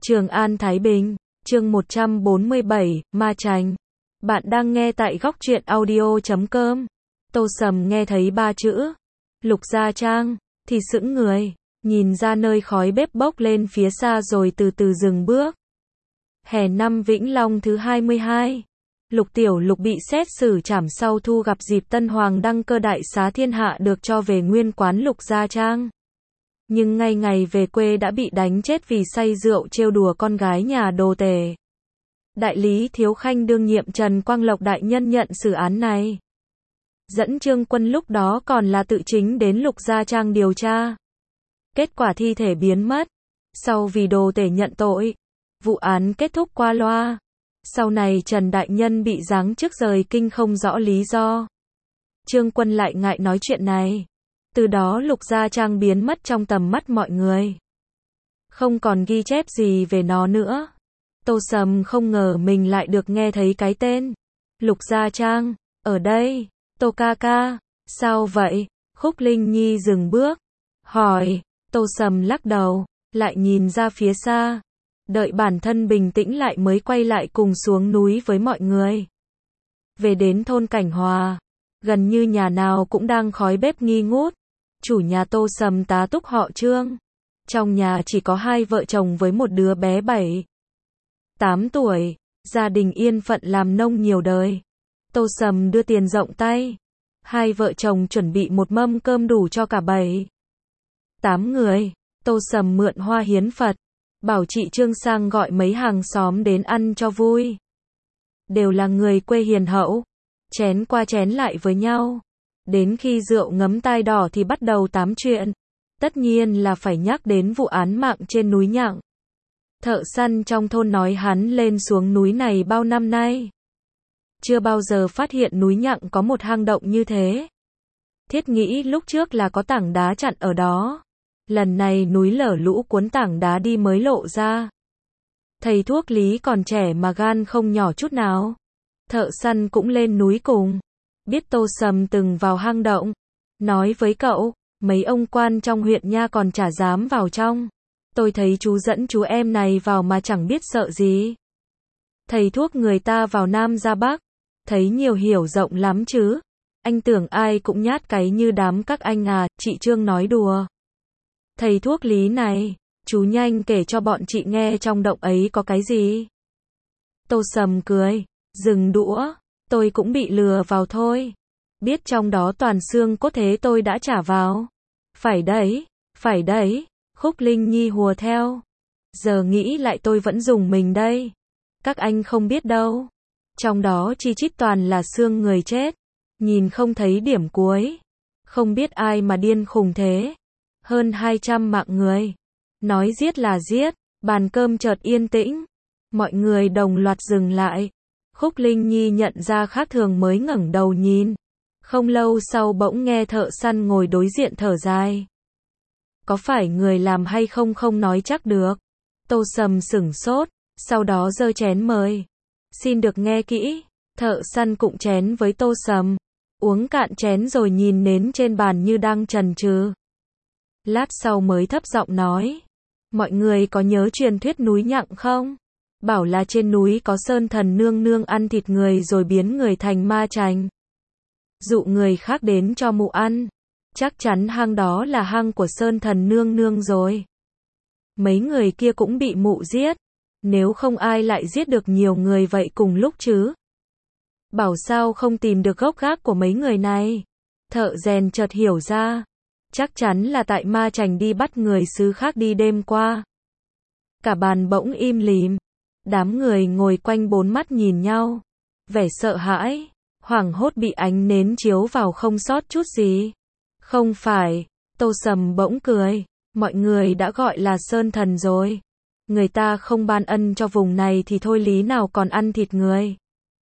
Trường An Thái Bình, chương 147, Ma Chành. Bạn đang nghe tại góc truyện audio.com. Tô Sầm nghe thấy ba chữ Lục Gia Trang thì sững người, nhìn ra nơi khói bếp bốc lên phía xa rồi từ từ dừng bước. Hè năm Vĩnh Long thứ 22, Lục Tiểu Lục bị xét xử trảm sau thu gặp dịp Tân Hoàng đăng cơ đại xá thiên hạ được cho về nguyên quán Lục Gia Trang. Nhưng ngay ngày về quê đã bị đánh chết vì say rượu trêu đùa con gái nhà đồ tể. Đại lý Thiếu Khanh đương nhiệm Trần Quang Lộc đại nhân nhận xử án này. Dẫn Trương Quân lúc đó còn là tự chính đến Lục Gia Trang điều tra. Kết quả thi thể biến mất. Sau vì đồ tể nhận tội, vụ án kết thúc qua loa. Sau này Trần đại nhân bị giáng chức rời kinh không rõ lý do. Trương Quân lại ngại nói chuyện này. Từ đó Lục Gia Trang biến mất trong tầm mắt mọi người. Không còn ghi chép gì về nó nữa. Tô Sầm không ngờ mình lại được nghe thấy cái tên Lục Gia Trang ở đây. Tô ca ca, sao vậy? Khúc Linh Nhi dừng bước, hỏi. Tô Sầm lắc đầu, lại nhìn ra phía xa. Đợi bản thân bình tĩnh lại mới quay lại cùng xuống núi với mọi người. Về đến thôn Cảnh Hòa, gần như nhà nào cũng đang khói bếp nghi ngút. Chủ nhà Tô Sầm tá túc họ Trương. Trong nhà chỉ có hai vợ chồng với một đứa bé 7-8 tuổi, gia đình yên phận làm nông nhiều đời. Tô Sầm đưa tiền rộng tay. Hai vợ chồng chuẩn bị một mâm cơm đủ cho cả 7-8 người. Tô Sầm mượn hoa hiến Phật, bảo chị Trương sang gọi mấy hàng xóm đến ăn cho vui. Đều là người quê hiền hậu, chén qua chén lại với nhau. Đến khi rượu ngấm tai đỏ thì bắt đầu tám chuyện. Tất nhiên là phải nhắc đến vụ án mạng trên núi Nhặng. Thợ săn trong thôn nói hắn lên xuống núi này bao năm nay. Chưa bao giờ phát hiện núi Nhặng có một hang động như thế. Thiết nghĩ lúc trước là có tảng đá chặn ở đó. Lần này núi lở lũ cuốn tảng đá đi mới lộ ra. Thầy thuốc Lý còn trẻ mà gan không nhỏ chút nào. Thợ săn cũng lên núi cùng. Biết Tô Sầm từng vào hang động. Nói với cậu, mấy ông quan trong huyện nha còn chả dám vào trong. Tôi thấy chú dẫn chú em này vào mà chẳng biết sợ gì. Thầy thuốc người ta vào Nam ra Bắc. Thấy nhiều hiểu rộng lắm chứ. Anh tưởng ai cũng nhát cái như đám các anh à, chị Trương nói đùa. Thầy thuốc Lý này, chú nhanh kể cho bọn chị nghe trong động ấy có cái gì. Tô Sầm cười, dừng đũa. Tôi cũng bị lừa vào thôi. Biết trong đó toàn xương cốt thế tôi đã trả vào. Phải đấy, Khúc Linh Nhi hùa theo. Giờ nghĩ lại tôi vẫn dùng mình đây. Các anh không biết đâu. Trong đó chi chít toàn là xương người chết. Nhìn không thấy điểm cuối. Không biết ai mà điên khùng thế. Hơn 200 mạng người. Nói giết là giết. Bàn cơm chợt yên tĩnh. Mọi người đồng loạt dừng lại. Khúc Linh Nhi nhận ra khác thường mới ngẩng đầu nhìn. Không lâu sau bỗng nghe thợ săn ngồi đối diện thở dài. Có phải người làm hay không không nói chắc được. Tô Sầm sửng sốt, sau đó giơ chén mời. Xin được nghe kỹ. Thợ săn cụng chén với Tô Sầm. Uống cạn chén rồi nhìn nến trên bàn như đang chần chừ. Lát sau mới thấp giọng nói. Mọi người có nhớ truyền thuyết núi Nhặng không? Bảo là trên núi có sơn thần nương nương ăn thịt người rồi biến người thành ma chành. Dụ người khác đến cho mụ ăn. Chắc chắn hang đó là hang của sơn thần nương nương rồi. Mấy người kia cũng bị mụ giết. Nếu không ai lại giết được nhiều người vậy cùng lúc chứ. Bảo sao không tìm được gốc gác của mấy người này. Thợ rèn chợt hiểu ra. Chắc chắn là tại ma chành đi bắt người xứ khác đi đêm qua. Cả bàn bỗng im lìm. Đám người ngồi quanh bốn mắt nhìn nhau. Vẻ sợ hãi, hoảng hốt bị ánh nến chiếu vào không sót chút gì. Không phải, Tô Sầm bỗng cười. Mọi người đã gọi là sơn thần rồi. Người ta không ban ân cho vùng này thì thôi lý nào còn ăn thịt người.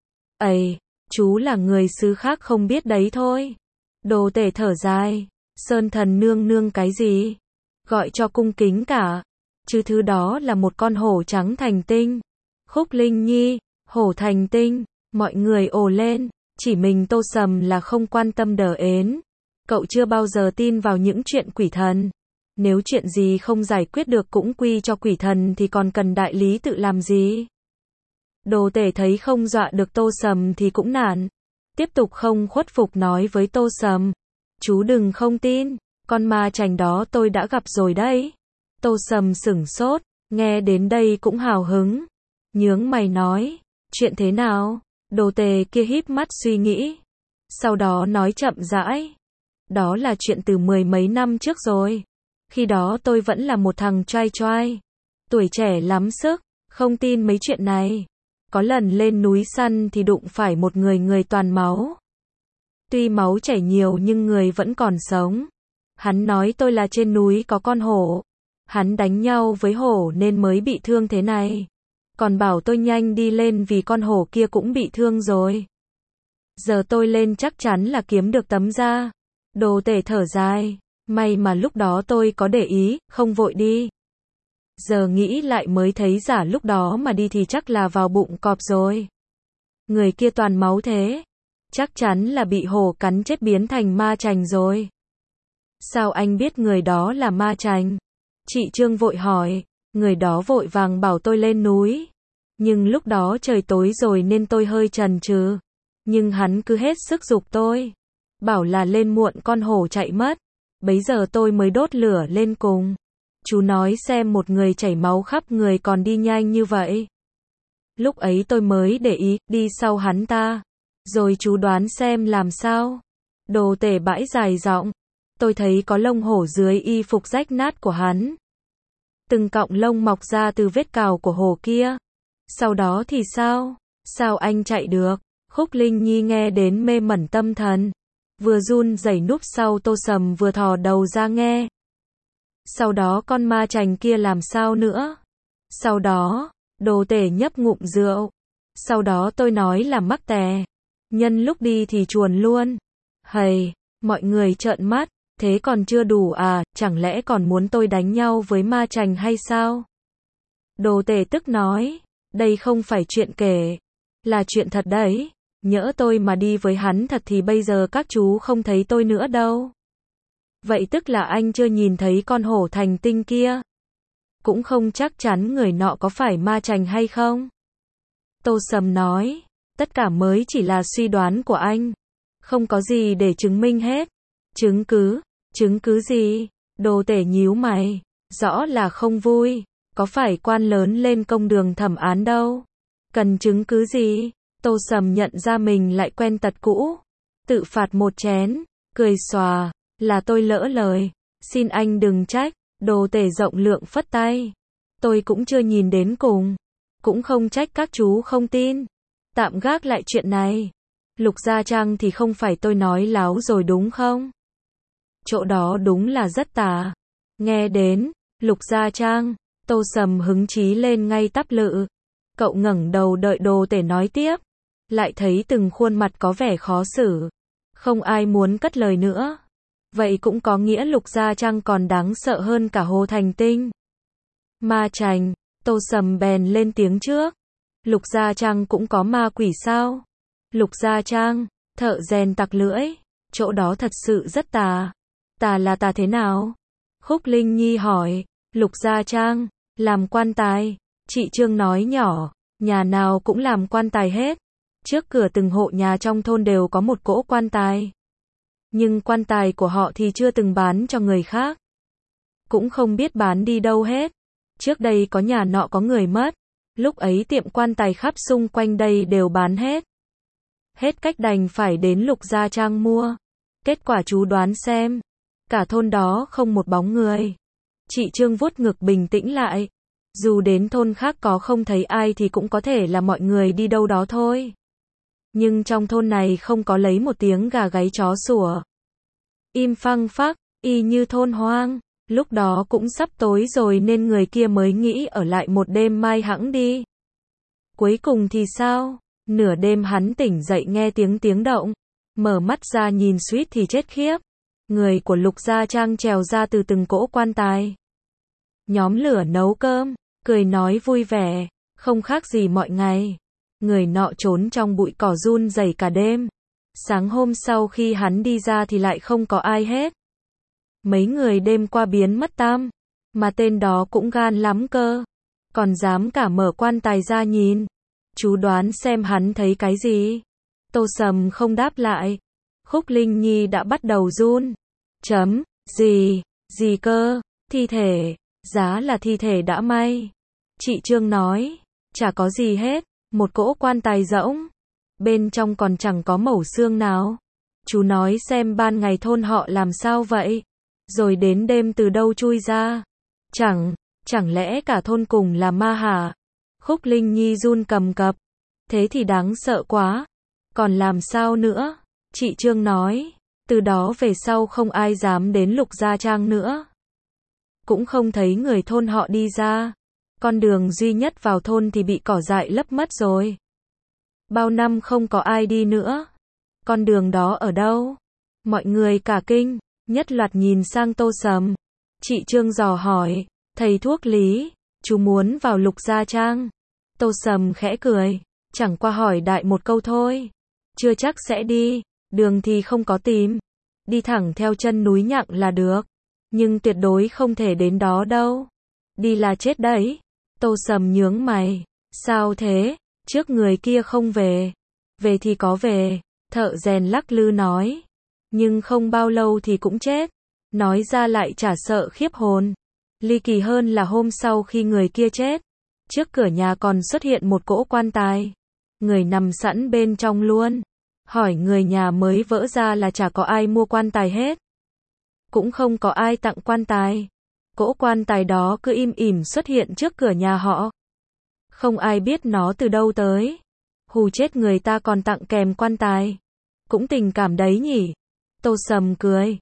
Ây, chú là người xứ khác không biết đấy thôi. Đồ tể thở dài. Sơn thần nương nương cái gì? Gọi cho cung kính cả. Chứ thứ đó là một con hổ trắng thành tinh. Khúc Linh Nhi, hổ thành tinh. Mọi người ồ lên. Chỉ mình Tô Sầm là không quan tâm đờ ến. Cậu chưa bao giờ tin vào những chuyện quỷ thần. Nếu chuyện gì không giải quyết được cũng quy cho quỷ thần thì còn cần đại lý tự làm gì? Đồ tể thấy không dọa được Tô Sầm thì cũng nản. Tiếp tục không khuất phục nói với Tô Sầm. Chú đừng không tin, con ma chành đó tôi đã gặp rồi đấy. Tô Sầm sửng sốt, nghe đến đây cũng hào hứng. Nhướng mày nói, chuyện thế nào? Đồ tể kia híp mắt suy nghĩ. Sau đó nói chậm rãi. Đó là chuyện từ 10 mấy năm trước rồi. Khi đó tôi vẫn là một thằng trai trai. Tuổi trẻ lắm sức, không tin mấy chuyện này. Có lần lên núi săn thì đụng phải một người toàn máu. Tuy máu chảy nhiều nhưng người vẫn còn sống. Hắn nói tôi là trên núi có con hổ. Hắn đánh nhau với hổ nên mới bị thương thế này. Còn bảo tôi nhanh đi lên vì con hổ kia cũng bị thương rồi. Giờ tôi lên chắc chắn là kiếm được tấm da. Đồ tể thở dài. May mà lúc đó tôi có để ý, không vội đi. Giờ nghĩ lại mới thấy giả lúc đó mà đi thì chắc là vào bụng cọp rồi. Người kia toàn máu thế. Chắc chắn là bị hổ cắn chết biến thành ma chành rồi. Sao anh biết người đó là ma chành? Chị Trương vội hỏi. Người đó vội vàng bảo tôi lên núi. Nhưng lúc đó trời tối rồi nên tôi hơi chần chừ. Nhưng hắn cứ hết sức giục tôi. Bảo là lên muộn con hổ chạy mất. Bấy giờ tôi mới đốt lửa lên cùng. Chú nói xem một người chảy máu khắp người còn đi nhanh như vậy. Lúc ấy tôi mới để ý, đi sau hắn ta. Rồi chú đoán xem làm sao. Đồ tể bãi dài giọng. Tôi thấy có lông hổ dưới y phục rách nát của hắn. Từng cọng lông mọc ra từ vết cào của hổ kia. Sau đó thì sao? Sao anh chạy được? Khúc Linh Nhi nghe đến mê mẩn tâm thần. Vừa run rẩy núp sau Tô Sầm vừa thò đầu ra nghe. Sau đó con ma chành kia làm sao nữa? Sau đó, đồ tể nhấp ngụm rượu. Sau đó tôi nói là mắc tè. Nhân lúc đi thì chuồn luôn. Hầy, mọi người trợn mắt. Thế còn chưa đủ à, chẳng lẽ còn muốn tôi đánh nhau với ma chành hay sao? Đồ tể tức nói. Đây không phải chuyện kể. Là chuyện thật đấy. Nhỡ tôi mà đi với hắn thật thì bây giờ các chú không thấy tôi nữa đâu. Vậy tức là anh chưa nhìn thấy con hổ thành tinh kia. Cũng không chắc chắn người nọ có phải ma chành hay không. Tô Sầm nói. Tất cả mới chỉ là suy đoán của anh. Không có gì để chứng minh hết. Chứng cứ? Chứng cứ gì? Đồ tể nhíu mày. Rõ là không vui. Có phải quan lớn lên công đường thẩm án đâu. Cần chứng cứ gì? Tô Sầm nhận ra mình lại quen tật cũ. Tự phạt một chén. Cười xòa. Là tôi lỡ lời. Xin anh đừng trách. Đồ tể rộng lượng phất tay. Tôi cũng chưa nhìn đến cùng. Cũng không trách các chú không tin. Tạm gác lại chuyện này. Lục Gia Trang thì không phải tôi nói láo rồi đúng không? Chỗ đó đúng là rất tà. Nghe đến Lục Gia Trang, Tô Sầm hứng chí lên ngay tắp lự. Cậu ngẩng đầu đợi đồ tể nói tiếp. Lại thấy từng khuôn mặt có vẻ khó xử. Không ai muốn cất lời nữa. Vậy cũng có nghĩa Lục Gia Trang còn đáng sợ hơn cả Hồ Thành Tinh. Ma chành, Tô Sầm bèn lên tiếng trước. Lục Gia Trang cũng có ma quỷ sao? Lục Gia Trang, thợ rèn tặc lưỡi. Chỗ đó thật sự rất tà. Tà là tà thế nào? Khúc Linh Nhi hỏi. Lục Gia Trang, làm quan tài. Chị Trương nói nhỏ. Nhà nào cũng làm quan tài hết. Trước cửa từng hộ nhà trong thôn đều có một cỗ quan tài. Nhưng quan tài của họ thì chưa từng bán cho người khác. Cũng không biết bán đi đâu hết. Trước đây có nhà nọ có người mất. Lúc ấy tiệm quan tài khắp xung quanh đây đều bán hết. Hết cách đành phải đến Lục Gia Trang mua. Kết quả chú đoán xem. Cả thôn đó không một bóng người. Chị Trương vuốt ngực bình tĩnh lại. Dù đến thôn khác có không thấy ai thì cũng có thể là mọi người đi đâu đó thôi. Nhưng trong thôn này không có lấy một tiếng gà gáy chó sủa. Im phăng phắc, y như thôn hoang. Lúc đó cũng sắp tối rồi nên người kia mới nghĩ ở lại một đêm mai hẵng đi. Cuối cùng thì sao? Nửa đêm hắn tỉnh dậy nghe tiếng động. Mở mắt ra nhìn suýt thì chết khiếp. Người của Lục Gia Trang trèo ra từ từng cỗ quan tài. Nhóm lửa nấu cơm, cười nói vui vẻ, không khác gì mọi ngày. Người nọ trốn trong bụi cỏ run rẩy cả đêm. Sáng hôm sau khi hắn đi ra thì lại không có ai hết. Mấy người đêm qua biến mất tam. Mà tên đó cũng gan lắm cơ. Còn dám cả mở quan tài ra nhìn. Chú đoán xem hắn thấy cái gì? Tô Sầm không đáp lại. Khúc Linh Nhi đã bắt đầu run. Chấm, gì cơ, thi thể, giá là thi thể đã may. Chị Trương nói, chả có gì hết, một cỗ quan tài rỗng. Bên trong còn chẳng có mẩu xương nào. Chú nói xem ban ngày thôn họ làm sao vậy? Rồi đến đêm từ đâu chui ra? Chẳng lẽ cả thôn cùng là ma hả? Khúc Linh Nhi run cầm cập. Thế thì đáng sợ quá. Còn làm sao nữa? Chị Trương nói, từ đó về sau không ai dám đến Lục Gia Trang nữa. Cũng không thấy người thôn họ đi ra. Con đường duy nhất vào thôn thì bị cỏ dại lấp mất rồi. Bao năm không có ai đi nữa. Con đường đó ở đâu? Mọi người cả kinh, nhất loạt nhìn sang Tô Sầm. Chị Trương dò hỏi, thầy thuốc Lý, chú muốn vào Lục Gia Trang. Tô Sầm khẽ cười, chẳng qua hỏi đại một câu thôi. Chưa chắc sẽ đi, đường thì không có tìm. Đi thẳng theo chân núi Nhặng là được. Nhưng tuyệt đối không thể đến đó đâu. Đi là chết đấy. Tô Sầm nhướng mày. Sao thế? Trước người kia không về. Về thì có về. Thợ rèn lắc lư nói. Nhưng không bao lâu thì cũng chết. Nói ra lại chả sợ khiếp hồn. Ly kỳ hơn là hôm sau khi người kia chết. Trước cửa nhà còn xuất hiện một cỗ quan tài. Người nằm sẵn bên trong luôn. Hỏi người nhà mới vỡ ra là chả có ai mua quan tài hết. Cũng không có ai tặng quan tài. Cỗ quan tài đó cứ im ỉm xuất hiện trước cửa nhà họ. Không ai biết nó từ đâu tới. Hù chết người ta còn tặng kèm quan tài. Cũng tình cảm đấy nhỉ. Tô Sầm cười.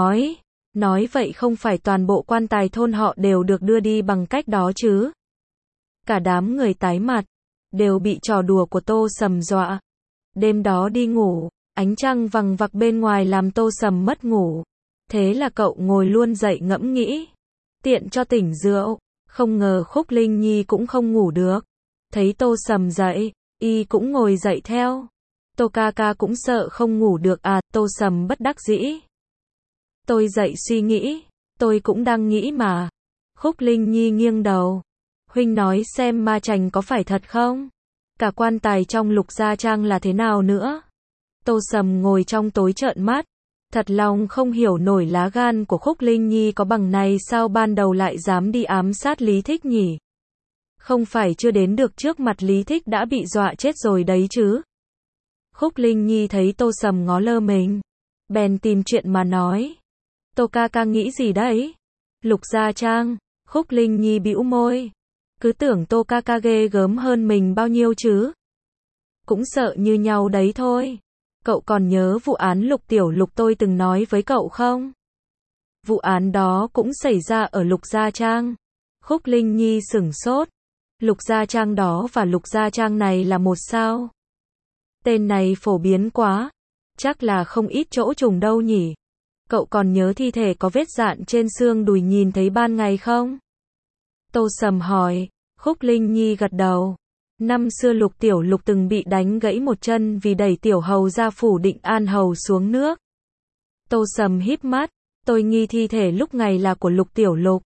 Nói vậy không phải toàn bộ quan tài thôn họ đều được đưa đi bằng cách đó chứ. Cả đám người tái mặt. Đều bị trò đùa của Tô Sầm dọa. Đêm đó đi ngủ. Ánh trăng vằng vặc bên ngoài làm Tô Sầm mất ngủ. Thế là cậu ngồi luôn dậy ngẫm nghĩ. Tiện cho tỉnh rượu. Không ngờ Khúc Linh Nhi cũng không ngủ được. Thấy Tô Sầm dậy, y cũng ngồi dậy theo. Tô ca ca cũng sợ không ngủ được à? Tô Sầm bất đắc dĩ. Tôi dậy suy nghĩ. Tôi cũng đang nghĩ mà. Khúc Linh Nhi nghiêng đầu. Huynh nói xem ma chành có phải thật không? Cả quan tài trong Lục Gia Trang là thế nào nữa? Tô Sầm ngồi trong tối trợn mắt. Thật lòng không hiểu nổi lá gan của Khúc Linh Nhi có bằng này sao ban đầu lại dám đi ám sát Lý Thích nhỉ? Không phải chưa đến được trước mặt Lý Thích đã bị dọa chết rồi đấy chứ? Khúc Linh Nhi thấy Tô Sầm ngó lơ mình. Bèn tìm chuyện mà nói. Tô ca ca nghĩ gì đấy? Lục Gia Trang. Khúc Linh Nhi bĩu môi. Cứ tưởng Tô ca ca ghê gớm hơn mình bao nhiêu chứ? Cũng sợ như nhau đấy thôi. Cậu còn nhớ vụ án Lục Tiểu Lục tôi từng nói với cậu không? Vụ án đó cũng xảy ra ở Lục Gia Trang. Khúc Linh Nhi sửng sốt. Lục Gia Trang đó và Lục Gia Trang này là một sao? Tên này phổ biến quá. Chắc là không ít chỗ trùng đâu nhỉ? Cậu còn nhớ thi thể có vết dạn trên xương đùi nhìn thấy ban ngày không? Tô Sầm hỏi. Khúc Linh Nhi gật đầu. Năm xưa Lục Tiểu Lục từng bị đánh gãy một chân vì đẩy Tiểu Hầu ra phủ Định An Hầu xuống nước. Tô Sầm híp mắt. Tôi nghi thi thể lúc ngày là của Lục Tiểu Lục.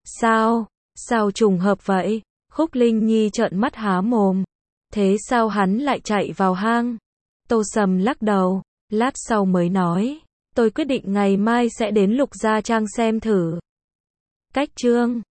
Sao trùng hợp vậy? Khúc Linh Nhi trợn mắt há mồm. Thế sao hắn lại chạy vào hang? Tô Sầm lắc đầu. Lát sau mới nói. Tôi quyết định ngày mai sẽ đến Lục Gia Trang xem thử. Cách chương